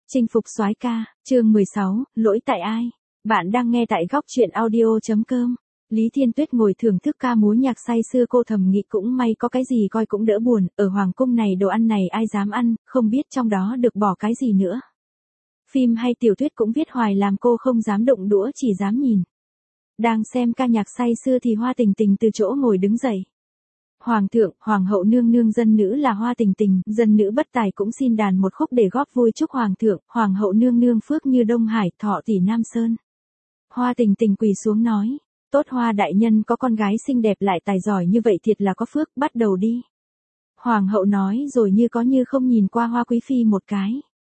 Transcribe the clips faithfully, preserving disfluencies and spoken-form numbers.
Chinh phục soái ca, chương mười sáu, lỗi tại ai? Bạn đang nghe tại góc truyện audio.com. Lý Thiên Tuyết ngồi thưởng thức ca múa nhạc say sưa, cô thầm nghĩ cũng may có cái gì coi cũng đỡ buồn, ở hoàng cung này đồ ăn này ai dám ăn, không biết trong đó được bỏ cái gì nữa. Phim hay tiểu thuyết cũng viết hoài làm cô không dám động đũa, chỉ dám nhìn. Đang xem ca nhạc say sưa thì Hoa Tình Tình từ chỗ ngồi đứng dậy. Hoàng thượng, hoàng hậu nương nương, dân nữ là Hoa Tình Tình, dân nữ bất tài cũng xin đàn một khúc để góp vui chúc hoàng thượng, hoàng hậu nương nương phước như Đông Hải, thọ tỷ Nam Sơn. Hoa Tình Tình quỳ xuống nói, tốt Hoa đại nhân có con gái xinh đẹp lại tài giỏi như vậy thiệt là có phước, bắt đầu đi. Hoàng hậu nói rồi như có như không nhìn qua Hoa Quý Phi một cái.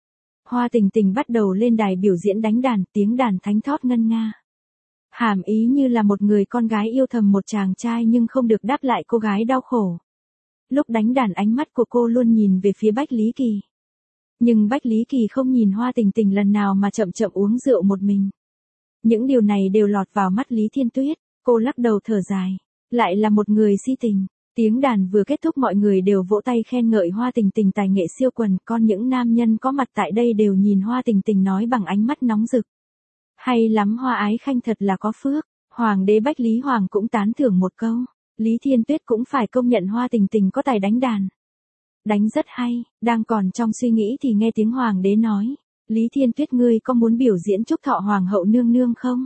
Hoa Tình Tình bắt đầu lên đài biểu diễn đánh đàn, tiếng đàn thánh thót ngân nga. Hàm ý như là một người con gái yêu thầm một chàng trai nhưng không được đáp lại, cô gái đau khổ. Lúc đánh đàn ánh mắt của cô luôn nhìn về phía Bách Lý Kỳ. Nhưng Bách Lý Kỳ không nhìn Hoa Tình Tình lần nào mà chậm chậm uống rượu một mình. Những điều này đều lọt vào mắt Lý Thiên Tuyết, cô lắc đầu thở dài. Lại là một người si tình. Tiếng đàn vừa kết thúc mọi người đều vỗ tay khen ngợi Hoa Tình Tình tài nghệ siêu quần, còn những nam nhân có mặt tại đây đều nhìn Hoa Tình Tình nói bằng ánh mắt nóng rực. Hay lắm Hoa ái khanh thật là có phước. Hoàng đế Bách Lý Hoàng cũng tán thưởng một câu. Lý Thiên Tuyết cũng phải công nhận Hoa Tình Tình có tài đánh đàn. Đánh rất hay. Đang còn trong suy nghĩ thì nghe tiếng hoàng đế nói. Lý Thiên Tuyết, ngươi có muốn biểu diễn chúc thọ hoàng hậu nương nương không?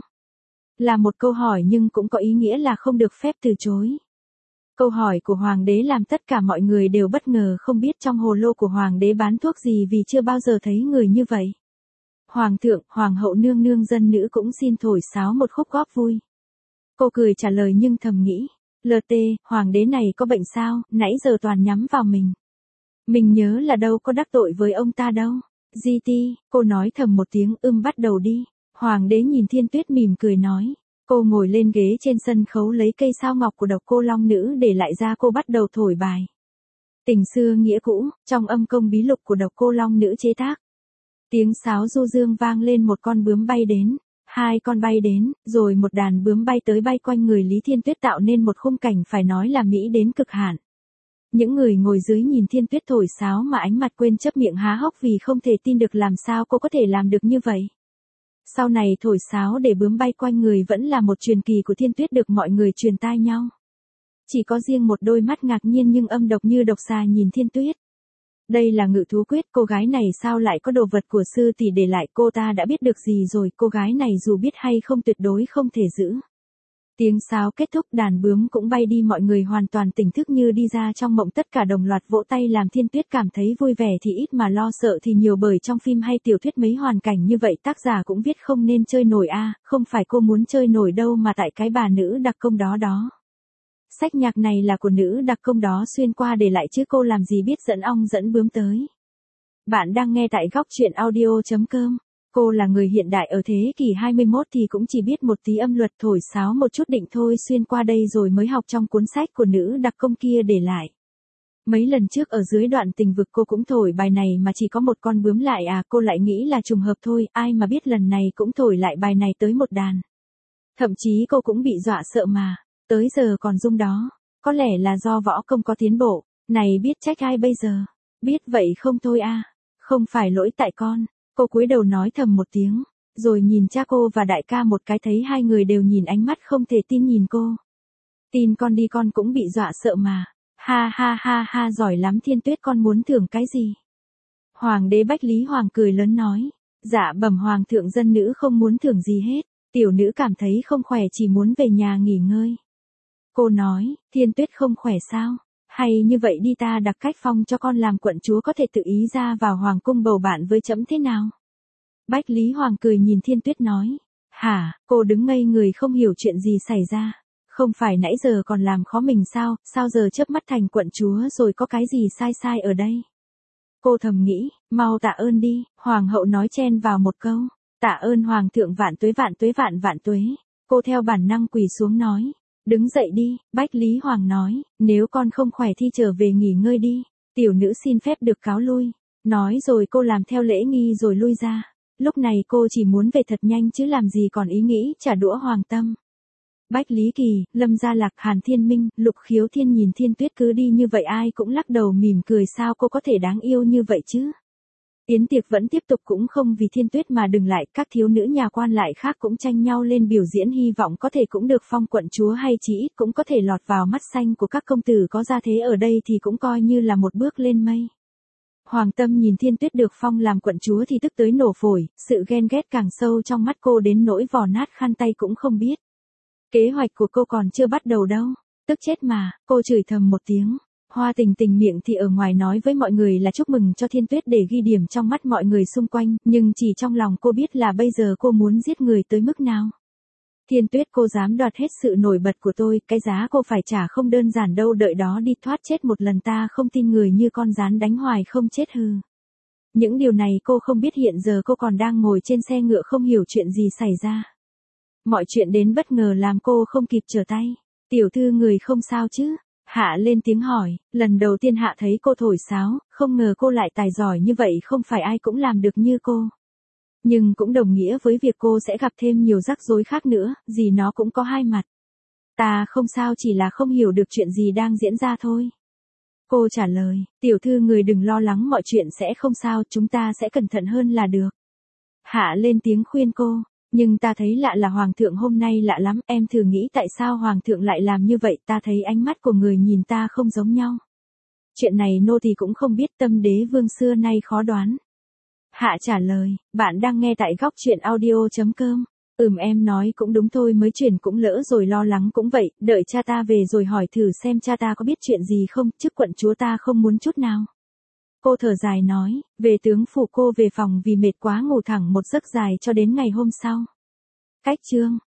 Là một câu hỏi nhưng cũng có ý nghĩa là không được phép từ chối. Câu hỏi của hoàng đế làm tất cả mọi người đều bất ngờ, không biết trong hồ lô của hoàng đế bán thuốc gì vì chưa bao giờ thấy người như vậy. Hoàng thượng, hoàng hậu nương nương, dân nữ cũng xin thổi sáo một khúc góp vui. Cô cười trả lời nhưng thầm nghĩ, lờ tê, hoàng đế này có bệnh sao, nãy giờ toàn nhắm vào mình. Mình nhớ là đâu có đắc tội với ông ta đâu. giê tê, cô nói thầm một tiếng, ưm bắt đầu đi. Hoàng đế nhìn Thiên Tuyết mỉm cười nói. Cô ngồi lên ghế trên sân khấu lấy cây sao ngọc của Độc Cô Long Nữ để lại ra, cô bắt đầu thổi bài. Tình xưa nghĩa cũ, trong âm công bí lục của Độc Cô Long Nữ chế tác. Tiếng sáo du dương vang lên, một con bướm bay đến, hai con bay đến, rồi một đàn bướm bay tới bay quanh người Lý Thiên Tuyết, tạo nên một khung cảnh phải nói là mỹ đến cực hạn. Những người ngồi dưới nhìn Thiên Tuyết thổi sáo mà ánh mặt quên chấp, miệng há hốc vì không thể tin được làm sao cô có thể làm được như vậy. Sau này thổi sáo để bướm bay quanh người vẫn là một truyền kỳ của Thiên Tuyết được mọi người truyền tai nhau. Chỉ có riêng một đôi mắt ngạc nhiên nhưng âm độc như độc xà nhìn Thiên Tuyết. Đây là Ngự Thú Quyết, cô gái này sao lại có đồ vật của sư tỷ để lại, cô ta đã biết được gì rồi, cô gái này dù biết hay không tuyệt đối không thể giữ. Tiếng sáo kết thúc, đàn bướm cũng bay đi, mọi người hoàn toàn tỉnh thức như đi ra trong mộng, tất cả đồng loạt vỗ tay làm Thiên Tuyết cảm thấy vui vẻ thì ít mà lo sợ thì nhiều, bởi trong phim hay tiểu thuyết mấy hoàn cảnh như vậy tác giả cũng viết không nên chơi nổi a, à, không phải cô muốn chơi nổi đâu mà tại cái bà nữ đặc công đó đó. Sách nhạc này là của nữ đặc công đó xuyên qua để lại chứ cô làm gì biết dẫn ong dẫn bướm tới. Bạn đang nghe tại góc truyện audio.com. Cô là người hiện đại ở thế kỷ hai mươi mốt thì cũng chỉ biết một tí âm luật, thổi sáo một chút định thôi, xuyên qua đây rồi mới học trong cuốn sách của nữ đặc công kia để lại. Mấy lần trước ở dưới đoạn tình vực cô cũng thổi bài này mà chỉ có một con bướm lại à, cô lại nghĩ là trùng hợp thôi, ai mà biết lần này cũng thổi lại bài này tới một đàn. Thậm chí cô cũng bị dọa sợ mà, tới giờ còn rung đó, có lẽ là do võ công có tiến bộ, này biết trách ai bây giờ, biết vậy không thôi à, không phải lỗi tại con. Cô cúi đầu nói thầm một tiếng, rồi nhìn cha cô và đại ca một cái, thấy hai người đều nhìn ánh mắt không thể tin nhìn cô. Tin con đi, con cũng bị dọa sợ mà. Ha ha ha ha, giỏi lắm Thiên Tuyết, con muốn thưởng cái gì? Hoàng đế Bách Lý Hoàng cười lớn nói, dạ bẩm hoàng thượng, dân nữ không muốn thưởng gì hết, tiểu nữ cảm thấy không khỏe chỉ muốn về nhà nghỉ ngơi. Cô nói, Thiên Tuyết không khỏe sao? Hay như vậy đi, ta đặc cách phong cho con làm quận chúa, có thể tự ý ra vào hoàng cung bầu bạn với trẫm thế nào? Bách Lý Hoàng cười nhìn Thiên Tuyết nói. Hả? Cô đứng ngây người không hiểu chuyện gì xảy ra. Không phải nãy giờ còn làm khó mình sao, sao giờ chớp mắt thành quận chúa rồi, có cái gì sai sai ở đây? Cô thầm nghĩ, mau tạ ơn đi, hoàng hậu nói chen vào một câu. Tạ ơn hoàng thượng, vạn tuế vạn tuế vạn vạn tuế. Cô theo bản năng quỳ xuống nói. Đứng dậy đi, Bách Lý Hoàng nói, nếu con không khỏe thì trở về nghỉ ngơi đi, tiểu nữ xin phép được cáo lui. Nói rồi cô làm theo lễ nghi rồi lui ra. Lúc này cô chỉ muốn về thật nhanh chứ làm gì còn ý nghĩ trả đũa hoàng tâm. Bách Lý Kỳ, Lâm Gia Lạc, Hàn Thiên Minh, Lục Khiếu Thiên nhìn Thiên Tuyết cứ đi như vậy ai cũng lắc đầu mỉm cười, sao cô có thể đáng yêu như vậy chứ? Yến tiệc vẫn tiếp tục cũng không vì Thiên Tuyết mà dừng lại, các thiếu nữ nhà quan lại khác cũng tranh nhau lên biểu diễn hy vọng có thể cũng được phong quận chúa hay chỉ ít cũng có thể lọt vào mắt xanh của các công tử có gia thế ở đây thì cũng coi như là một bước lên mây. Hoàng Tâm nhìn Thiên Tuyết được phong làm quận chúa thì tức tới nổ phổi, sự ghen ghét càng sâu trong mắt cô đến nỗi vò nát khăn tay cũng không biết. Kế hoạch của cô còn chưa bắt đầu đâu, tức chết mà, cô chửi thầm một tiếng. Hoa Tình Tình miệng thì ở ngoài nói với mọi người là chúc mừng cho Thiên Tuyết để ghi điểm trong mắt mọi người xung quanh, nhưng chỉ trong lòng cô biết là bây giờ cô muốn giết người tới mức nào. Thiên Tuyết, cô dám đoạt hết sự nổi bật của tôi, cái giá cô phải trả không đơn giản đâu, đợi đó đi, thoát chết một lần ta không tin người như con rán đánh hoài không chết hừ. Những điều này cô không biết hiện giờ cô còn đang ngồi trên xe ngựa không hiểu chuyện gì xảy ra. Mọi chuyện đến bất ngờ làm cô không kịp trở tay. Tiểu thư người không sao chứ? Hạ lên tiếng hỏi, lần đầu tiên Hạ thấy cô thổi sáo, không ngờ cô lại tài giỏi như vậy, không phải ai cũng làm được như cô. Nhưng cũng đồng nghĩa với việc cô sẽ gặp thêm nhiều rắc rối khác nữa, gì nó cũng có hai mặt. Ta không sao, chỉ là không hiểu được chuyện gì đang diễn ra thôi. Cô trả lời, tiểu thư người đừng lo lắng, mọi chuyện sẽ không sao, chúng ta sẽ cẩn thận hơn là được. Hạ lên tiếng khuyên cô, nhưng ta thấy lạ là Hoàng thượng hôm nay lạ lắm, em thử nghĩ tại sao Hoàng thượng lại làm như vậy, ta thấy ánh mắt của người nhìn ta không giống nhau. Chuyện này nô tỳ cũng không biết, tâm đế vương xưa nay khó đoán. Hạ trả lời, bạn đang nghe tại góc truyện audio chấm com. Ừm, em nói cũng đúng thôi, mới chuyển cũng lỡ rồi, lo lắng cũng vậy, đợi cha ta về rồi hỏi thử xem cha ta có biết chuyện gì không, chức quận chúa ta không muốn chút nào. Cô thở dài nói, về tướng phủ, cô về phòng vì mệt quá ngủ thẳng một giấc dài cho đến ngày hôm sau. Cách chương